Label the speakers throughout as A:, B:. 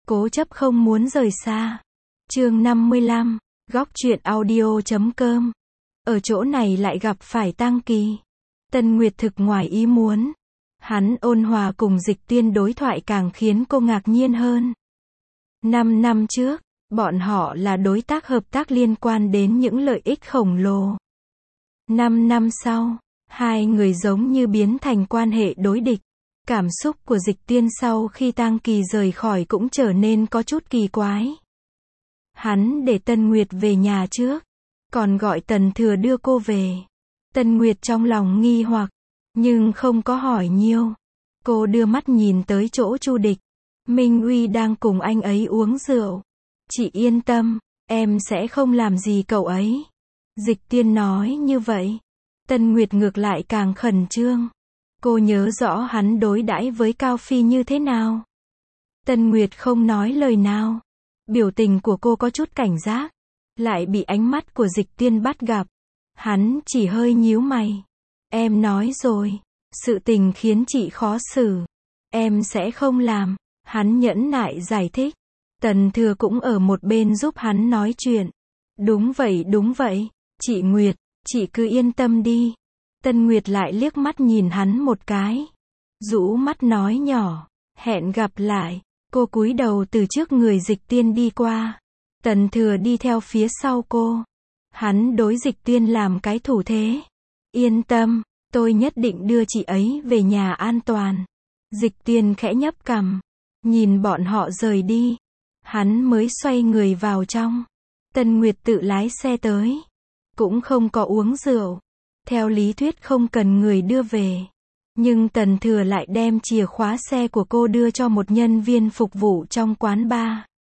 A: cố chấp không muốn rời xa. Chương 55, góc truyện audio.com. Ở chỗ này lại gặp phải Tang Kỳ. Tân Nguyệt thực ngoài ý muốn. Hắn ôn hòa cùng Dịch Tiên đối thoại càng khiến cô ngạc nhiên hơn. 5 năm trước, bọn họ là đối tác hợp tác liên quan đến những lợi ích khổng lồ. 5 năm sau, hai người giống như biến thành quan hệ đối địch. Cảm xúc của Dịch Tiên sau khi Tang Kỳ rời khỏi cũng trở nên có chút kỳ quái. Hắn để Tân Nguyệt về nhà trước, còn gọi Tần Thừa đưa cô về. Tân Nguyệt trong lòng nghi hoặc, nhưng không có hỏi nhiều. Cô đưa mắt nhìn tới chỗ Chu Địch. Minh Uy đang cùng anh ấy uống rượu. Chị yên tâm, em sẽ không làm gì cậu ấy. Dịch Tiên nói như vậy. Tân Nguyệt ngược lại càng khẩn trương. Cô nhớ rõ hắn đối đãi với Cao Phi như thế nào. Tân Nguyệt không nói lời nào. Biểu tình của cô có chút cảnh giác. Lại bị ánh mắt của Dịch Tiên bắt gặp. Hắn chỉ hơi nhíu mày. Em nói rồi, sự tình khiến chị khó xử. Em sẽ không làm. Hắn nhẫn nại giải thích. Tần Thừa cũng ở một bên giúp hắn nói chuyện. Đúng vậy, chị Nguyệt, chị cứ yên tâm đi. Tân Nguyệt lại liếc mắt nhìn hắn một cái. Rũ mắt nói nhỏ, hẹn gặp lại. Cô cúi đầu từ trước người Dịch Tiên đi qua. Tần Thừa đi theo phía sau cô. Hắn đối Dịch Tiên làm cái thủ thế. Yên tâm, tôi nhất định đưa chị ấy về nhà an toàn. Dịch Tiên khẽ nhấp cằm. Nhìn bọn họ rời đi. Hắn mới xoay người vào trong. Tân Nguyệt tự lái xe tới. Cũng không có uống rượu. Theo lý thuyết không cần người đưa về. Nhưng Tần Thừa lại đem chìa khóa xe của cô đưa cho một nhân viên phục vụ trong quán bar.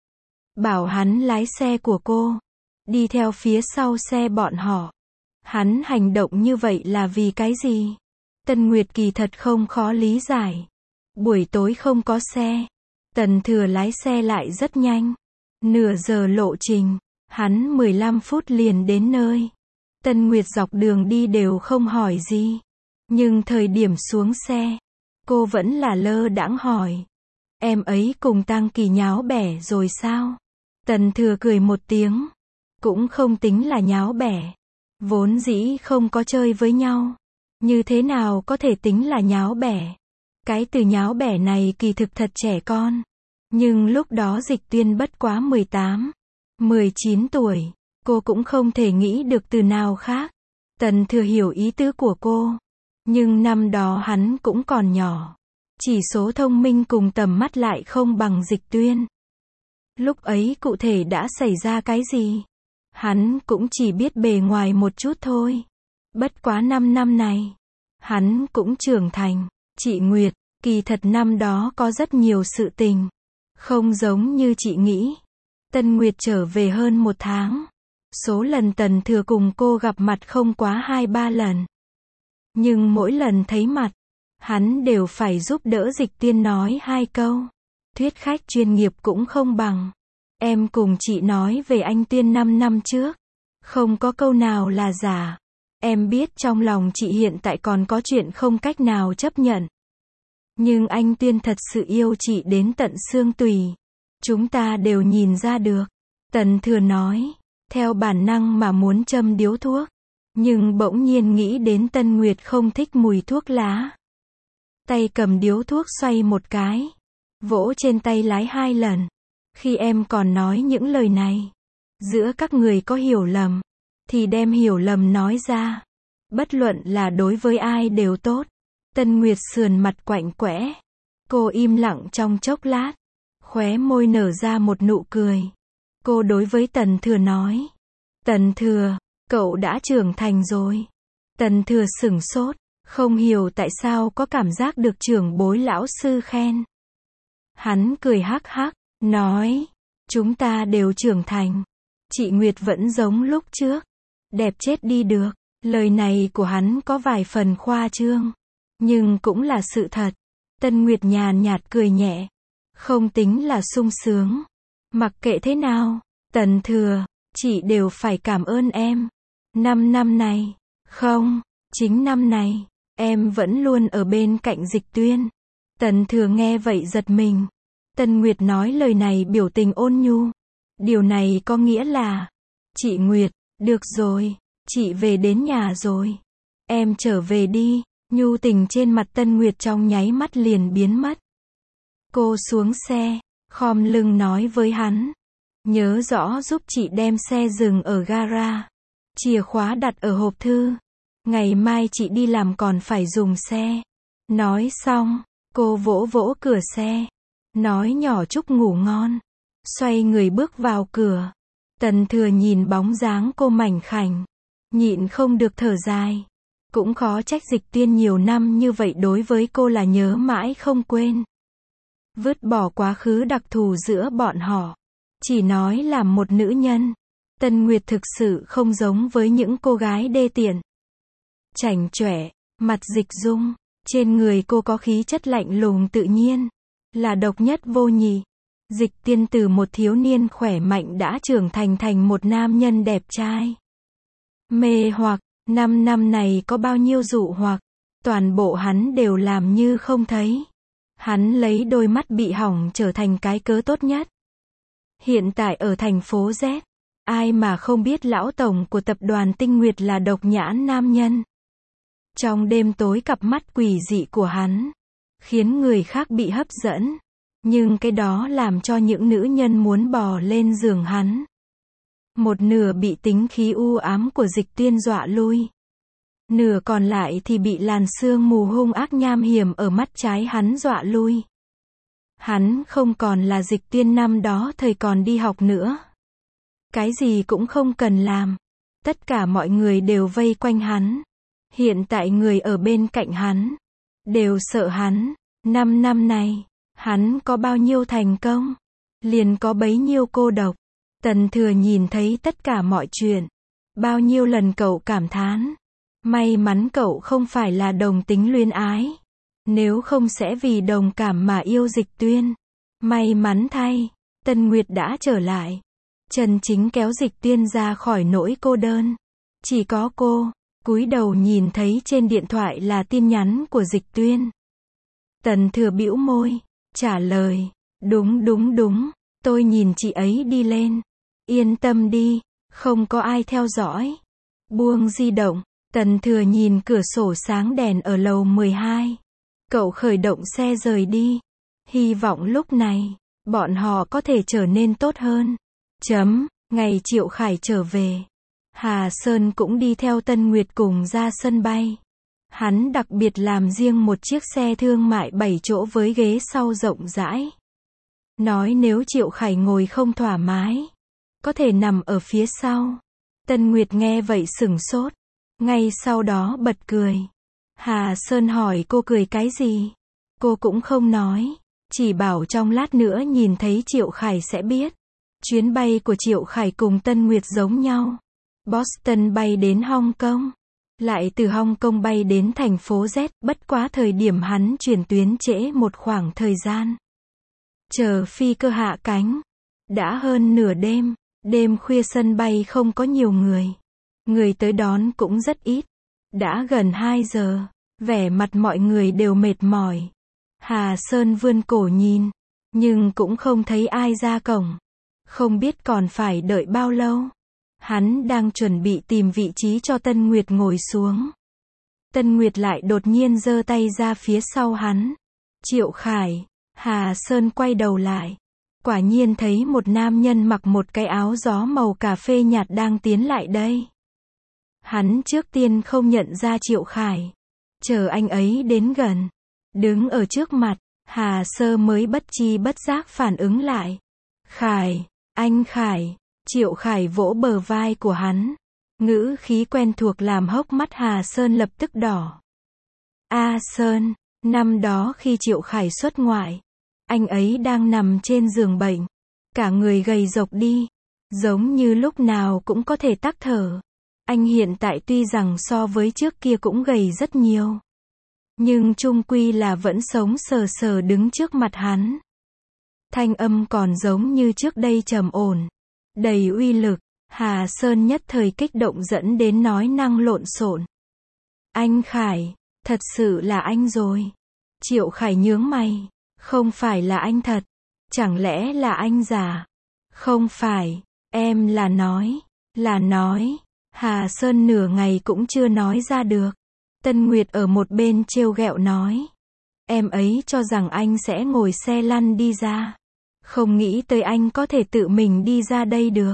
A: Bảo hắn lái xe của cô. Đi theo phía sau xe bọn họ. Hắn hành động như vậy là vì cái gì? Tân Nguyệt kỳ thật không khó lý giải. Buổi tối không có xe. Tần Thừa lái xe lại rất nhanh. Nửa giờ lộ trình. Hắn 15 phút liền đến nơi. Tân Nguyệt dọc đường đi đều không hỏi gì. Nhưng thời điểm xuống xe, cô vẫn là lơ đãng hỏi. Em ấy cùng Tang Kỳ nháo bẻ rồi sao? Tần Thừa cười một tiếng. Cũng không tính là nháo bẻ. Vốn dĩ không có chơi với nhau. Như thế nào có thể tính là nháo bẻ? Cái từ nháo bẻ này kỳ thực thật trẻ con. Nhưng lúc đó Dịch Tiên bất quá 18, 19 tuổi. Cô cũng không thể nghĩ được từ nào khác. Tần Thừa hiểu ý tứ của cô. Nhưng năm đó hắn cũng còn nhỏ. Chỉ số thông minh cùng tầm mắt lại không bằng Dịch Tuyên. Lúc ấy cụ thể đã xảy ra cái gì? Hắn cũng chỉ biết bề ngoài một chút thôi. Bất quá 5 năm này. Hắn cũng trưởng thành. Chị Nguyệt, kỳ thật năm đó có rất nhiều sự tình. Không giống như chị nghĩ. Tân Nguyệt trở về hơn 1 tháng. Số lần Tần Thừa cùng cô gặp mặt không quá 2-3 lần. Nhưng mỗi lần thấy mặt, hắn đều phải giúp đỡ Dịch Tiên nói 2 câu. Thuyết khách chuyên nghiệp cũng không bằng. Em cùng chị nói về anh Tiên 5 năm trước. Không có câu nào là giả. Em biết trong lòng chị hiện tại còn có chuyện không cách nào chấp nhận. Nhưng anh Tiên thật sự yêu chị đến tận xương tủy. Chúng ta đều nhìn ra được. Tần Thừa nói. Theo bản năng mà muốn châm điếu thuốc. Nhưng bỗng nhiên nghĩ đến Tân Nguyệt không thích mùi thuốc lá. Tay cầm điếu thuốc xoay một cái. Vỗ trên tay lái 2 lần. Khi em còn nói những lời này. Giữa các người có hiểu lầm. Thì đem hiểu lầm nói ra. Bất luận là đối với ai đều tốt. Tân Nguyệt sườn mặt quạnh quẽ. Cô im lặng trong chốc lát. Khóe môi nở ra một nụ cười. Cô đối với Tần Thừa nói. Tần Thừa, cậu đã trưởng thành rồi. Tần Thừa sửng sốt. Không hiểu tại sao có cảm giác được trưởng bối lão sư khen. Hắn cười hắc hắc. Nói. Chúng ta đều trưởng thành. Chị Nguyệt vẫn giống lúc trước. Đẹp chết đi được. Lời này của hắn có vài phần khoa trương. Nhưng cũng là sự thật. Tân Nguyệt nhàn nhạt cười nhẹ. Không tính là sung sướng. Mặc kệ thế nào. Tần Thừa, chị đều phải cảm ơn em. 5 năm này. Không, chính năm này. Em vẫn luôn ở bên cạnh Dịch Tuyên. Tần Thừa nghe vậy giật mình. Tân Nguyệt nói lời này biểu tình ôn nhu. Điều này có nghĩa là, chị Nguyệt, được rồi, chị về đến nhà rồi. Em trở về đi. Nhu tình trên mặt Tân Nguyệt trong nháy mắt liền biến mất. Cô xuống xe, khom lưng nói với hắn. Nhớ rõ giúp chị đem xe dừng ở gara. Chìa khóa đặt ở hộp thư. Ngày mai chị đi làm còn phải dùng xe. Nói xong, cô vỗ vỗ cửa xe. Nói nhỏ chúc ngủ ngon. Xoay người bước vào cửa. Tần Thừa nhìn bóng dáng cô mảnh khảnh. Nhịn không được thở dài. Cũng khó trách Dịch Tiên nhiều năm như vậy đối với cô là nhớ mãi không quên. Vứt bỏ quá khứ đặc thù giữa bọn họ. Chỉ nói là một nữ nhân. Tân Nguyệt thực sự không giống với những cô gái đê tiện. Chảnh chọe, mặt dịch dung. Trên người cô có khí chất lạnh lùng tự nhiên. Là độc nhất vô nhị. Dịch Tiên từ một thiếu niên khỏe mạnh đã trưởng thành một nam nhân đẹp trai. Mê hoặc, 5 năm này có bao nhiêu dụ hoặc. Toàn bộ hắn đều làm như không thấy. Hắn lấy đôi mắt bị hỏng trở thành cái cớ tốt nhất. Hiện tại ở thành phố Z, ai mà không biết lão tổng của tập đoàn Tinh Nguyệt là độc nhãn nam nhân. Trong đêm tối cặp mắt quỷ dị của hắn, khiến người khác bị hấp dẫn. Nhưng cái đó làm cho những nữ nhân muốn bò lên giường hắn. Một nửa bị tính khí u ám của Dịch Tiên dọa lui. Nửa còn lại thì bị làn sương mù hung ác nham hiểm ở mắt trái hắn dọa lui. Hắn không còn là Dịch Tiên năm đó thời còn đi học nữa. Cái gì cũng không cần làm. Tất cả mọi người đều vây quanh hắn. Hiện tại người ở bên cạnh hắn đều sợ hắn. 5 năm này, hắn có bao nhiêu thành công, liền có bấy nhiêu cô độc. Tần Thừa nhìn thấy tất cả mọi chuyện. Bao nhiêu lần cậu cảm thán. May mắn cậu không phải là đồng tính luyến ái. Nếu không sẽ vì đồng cảm mà yêu Dịch Tuyên. May mắn thay, Tân Nguyệt đã trở lại. Chân chính kéo Dịch Tuyên ra khỏi nỗi cô đơn. Chỉ có cô, cúi đầu nhìn thấy trên điện thoại là tin nhắn của Dịch Tuyên. Tần Thừa bĩu môi, trả lời, đúng, tôi nhìn chị ấy đi lên. Yên tâm đi, không có ai theo dõi. Buông di động, Tần Thừa nhìn cửa sổ sáng đèn ở lầu 12. Cậu khởi động xe rời đi. Hy vọng lúc này, bọn họ có thể trở nên tốt hơn. Ngày Triệu Khải trở về, Hà Sơn cũng đi theo Tân Nguyệt cùng ra sân bay. Hắn đặc biệt làm riêng một chiếc xe thương mại 7 chỗ với ghế sau rộng rãi. Nói nếu Triệu Khải ngồi không thoải mái, có thể nằm ở phía sau. Tân Nguyệt nghe vậy sửng sốt. Ngay sau đó bật cười. Hà Sơn hỏi cô cười cái gì? Cô cũng không nói. Chỉ bảo trong lát nữa nhìn thấy Triệu Khải sẽ biết. Chuyến bay của Triệu Khải cùng Tân Nguyệt giống nhau. Boston bay đến Hong Kong. Lại từ Hong Kong bay đến thành phố Z. Bất quá thời điểm hắn chuyển tuyến trễ một khoảng thời gian. Chờ phi cơ hạ cánh. Đã hơn nửa đêm. Đêm khuya sân bay không có nhiều người. Người tới đón cũng rất ít. Đã gần 2 giờ. Vẻ mặt mọi người đều mệt mỏi. Hà Sơn vươn cổ nhìn. Nhưng cũng không thấy ai ra cổng. Không biết còn phải đợi bao lâu. Hắn đang chuẩn bị tìm vị trí cho Tân Nguyệt ngồi xuống. Tân Nguyệt lại đột nhiên giơ tay ra phía sau hắn. Triệu Khải. Hà Sơn quay đầu lại. Quả nhiên thấy một nam nhân mặc một cái áo gió màu cà phê nhạt đang tiến lại đây. Hắn trước tiên không nhận ra Triệu Khải. Chờ anh ấy đến gần. Đứng ở trước mặt, Hà Sơ mới bất chi bất giác phản ứng lại. Khải, anh Khải. Triệu Khải vỗ bờ vai của hắn. Ngữ khí quen thuộc làm hốc mắt Hà Sơn lập tức đỏ. A Sơn, năm đó khi Triệu Khải xuất ngoại, anh ấy đang nằm trên giường bệnh. Cả người gầy rộc đi. Giống như lúc nào cũng có thể tắc thở. Anh hiện tại tuy rằng so với trước kia cũng gầy rất nhiều. Nhưng chung quy là vẫn sống sờ sờ đứng trước mặt hắn. Thanh âm còn giống như trước đây trầm ổn. Đầy uy lực. Hà Sơn nhất thời kích động dẫn đến nói năng lộn xộn. Anh Khải, thật sự là anh rồi. Triệu Khải nhướng mày. Không phải là anh thật. Chẳng lẽ là anh già? Không phải, em là nói. Hà Sơn nửa ngày cũng chưa nói ra được. Tân Nguyệt ở một bên trêu ghẹo nói. Em ấy cho rằng anh sẽ ngồi xe lăn đi ra. Không nghĩ tới anh có thể tự mình đi ra đây được.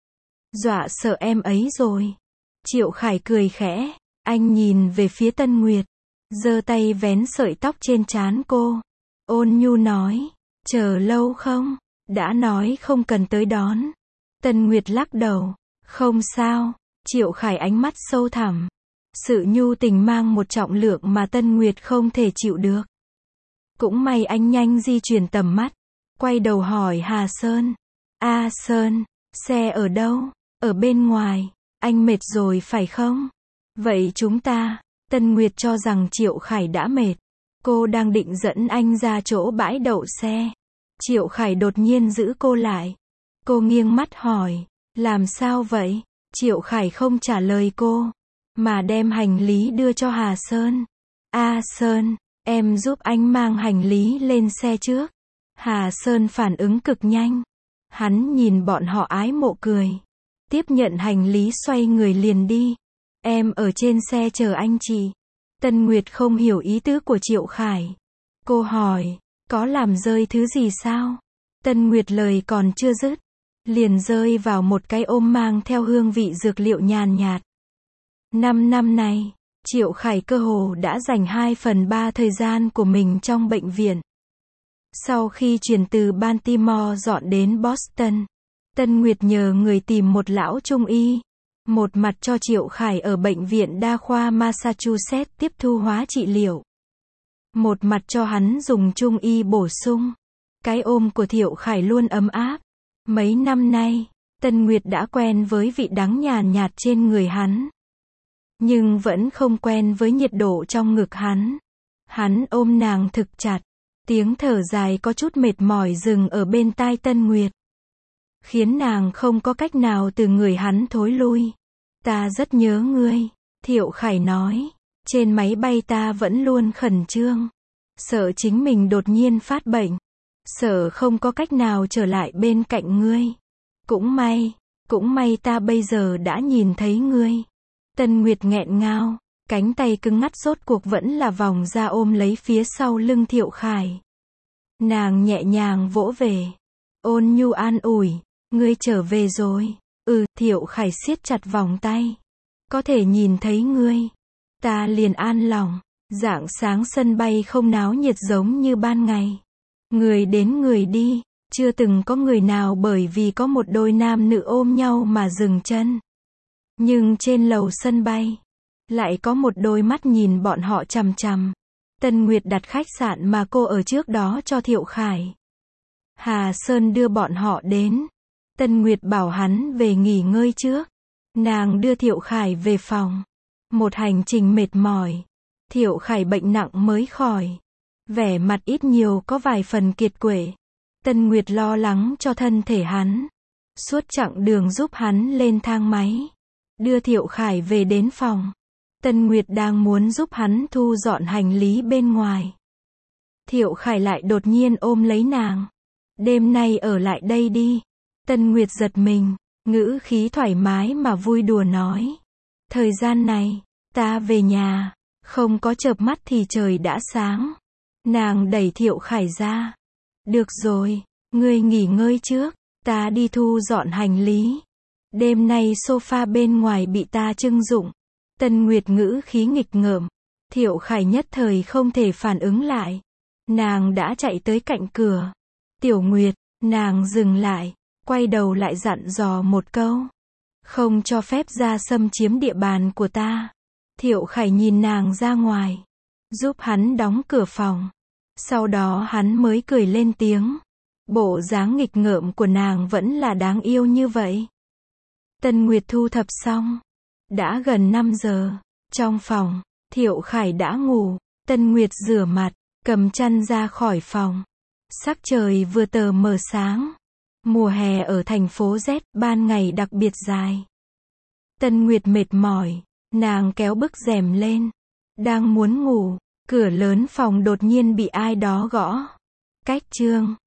A: Dọa sợ em ấy rồi. Triệu Khải cười khẽ. Anh nhìn về phía Tân Nguyệt. Giơ tay vén sợi tóc trên trán cô. Ôn nhu nói. Chờ lâu không? Đã nói không cần tới đón. Tân Nguyệt lắc đầu. Không sao. Triệu Khải ánh mắt sâu thẳm. Sự nhu tình mang một trọng lượng mà Tân Nguyệt không thể chịu được. Cũng may anh nhanh di chuyển tầm mắt. Quay đầu hỏi Hà Sơn. A Sơn, xe ở đâu? Ở bên ngoài. Anh mệt rồi phải không? Vậy chúng ta. Tân Nguyệt cho rằng Triệu Khải đã mệt. Cô đang định dẫn anh ra chỗ bãi đậu xe. Triệu Khải đột nhiên giữ cô lại. Cô nghiêng mắt hỏi. Làm sao vậy? Triệu Khải không trả lời cô. Mà đem hành lý đưa cho Hà Sơn. A Sơn, em giúp anh mang hành lý lên xe trước. Hà Sơn phản ứng cực nhanh. Hắn nhìn bọn họ ái mộ cười. Tiếp nhận hành lý xoay người liền đi. Em ở trên xe chờ anh chị. Tân Nguyệt không hiểu ý tứ của Triệu Khải. Cô hỏi, có làm rơi thứ gì sao? Tân Nguyệt lời còn chưa dứt. Liền rơi vào một cái ôm mang theo hương vị dược liệu nhàn nhạt. 5 năm này, Triệu Khải cơ hồ đã dành 2/3 thời gian của mình trong bệnh viện. Sau khi chuyển từ Baltimore dọn đến Boston, Tân Nguyệt nhờ người tìm một lão trung y. Một mặt cho Triệu Khải ở bệnh viện đa khoa Massachusetts tiếp thu hóa trị liệu. Một mặt cho hắn dùng trung y bổ sung. Cái ôm của Triệu Khải luôn ấm áp. Mấy năm nay, Tân Nguyệt đã quen với vị đắng nhàn nhạt trên người hắn. Nhưng vẫn không quen với nhiệt độ trong ngực hắn. Hắn ôm nàng thực chặt. Tiếng thở dài có chút mệt mỏi dừng ở bên tai Tân Nguyệt. Khiến nàng không có cách nào từ người hắn thối lui. Ta rất nhớ ngươi, Triệu Khải nói. Trên máy bay ta vẫn luôn khẩn trương. Sợ chính mình đột nhiên phát bệnh. Sợ không có cách nào trở lại bên cạnh ngươi. Cũng may ta bây giờ đã nhìn thấy ngươi. Tân Nguyệt nghẹn ngào, cánh tay cứng ngắt rốt cuộc vẫn là vòng ra ôm lấy phía sau lưng Triệu Khải. Nàng nhẹ nhàng vỗ về. Ôn nhu an ủi, ngươi trở về rồi. Triệu Khải siết chặt vòng tay. Có thể nhìn thấy ngươi. Ta liền an lòng. Rạng sáng sân bay không náo nhiệt giống như ban ngày. Người đến người đi. Chưa từng có người nào bởi vì có một đôi nam nữ ôm nhau mà dừng chân. Nhưng trên lầu sân bay, lại có một đôi mắt nhìn bọn họ chằm chằm. Tân Nguyệt đặt khách sạn mà cô ở trước đó cho Triệu Khải. Hà Sơn đưa bọn họ đến. Tân Nguyệt bảo hắn về nghỉ ngơi trước. Nàng đưa Triệu Khải về phòng. Một hành trình mệt mỏi. Triệu Khải bệnh nặng mới khỏi. Vẻ mặt ít nhiều có vài phần kiệt quệ. Tân Nguyệt lo lắng cho thân thể hắn. Suốt chặng đường giúp hắn lên thang máy. Đưa Triệu Khải về đến phòng. Tân Nguyệt đang muốn giúp hắn thu dọn hành lý bên ngoài. Triệu Khải lại đột nhiên ôm lấy nàng. Đêm nay ở lại đây đi. Tân Nguyệt giật mình, ngữ khí thoải mái mà vui đùa nói. Thời gian này, ta về nhà, không có chợp mắt thì trời đã sáng. Nàng đẩy Triệu Khải ra. Được rồi, ngươi nghỉ ngơi trước, ta đi thu dọn hành lý. Đêm nay sofa bên ngoài bị ta trưng dụng. Tân Nguyệt ngữ khí nghịch ngợm. Triệu Khải nhất thời không thể phản ứng lại. Nàng đã chạy tới cạnh cửa. Tiểu Nguyệt, nàng dừng lại, quay đầu lại dặn dò một câu. Không cho phép ra xâm chiếm địa bàn của ta. Triệu Khải nhìn nàng ra ngoài. Giúp hắn đóng cửa phòng. Sau đó hắn mới cười lên tiếng. Bộ dáng nghịch ngợm của nàng vẫn là đáng yêu như vậy. Tân Nguyệt thu thập xong. Đã gần 5 giờ. Trong phòng, Triệu Khải đã ngủ. Tân Nguyệt rửa mặt, cầm chăn ra khỏi phòng. Sắc trời vừa tờ mờ sáng. Mùa hè ở thành phố Z, ban ngày đặc biệt dài. Tân Nguyệt mệt mỏi, nàng kéo bức rèm lên. Đang muốn ngủ, cửa lớn phòng đột nhiên bị ai đó gõ. Cách Trương.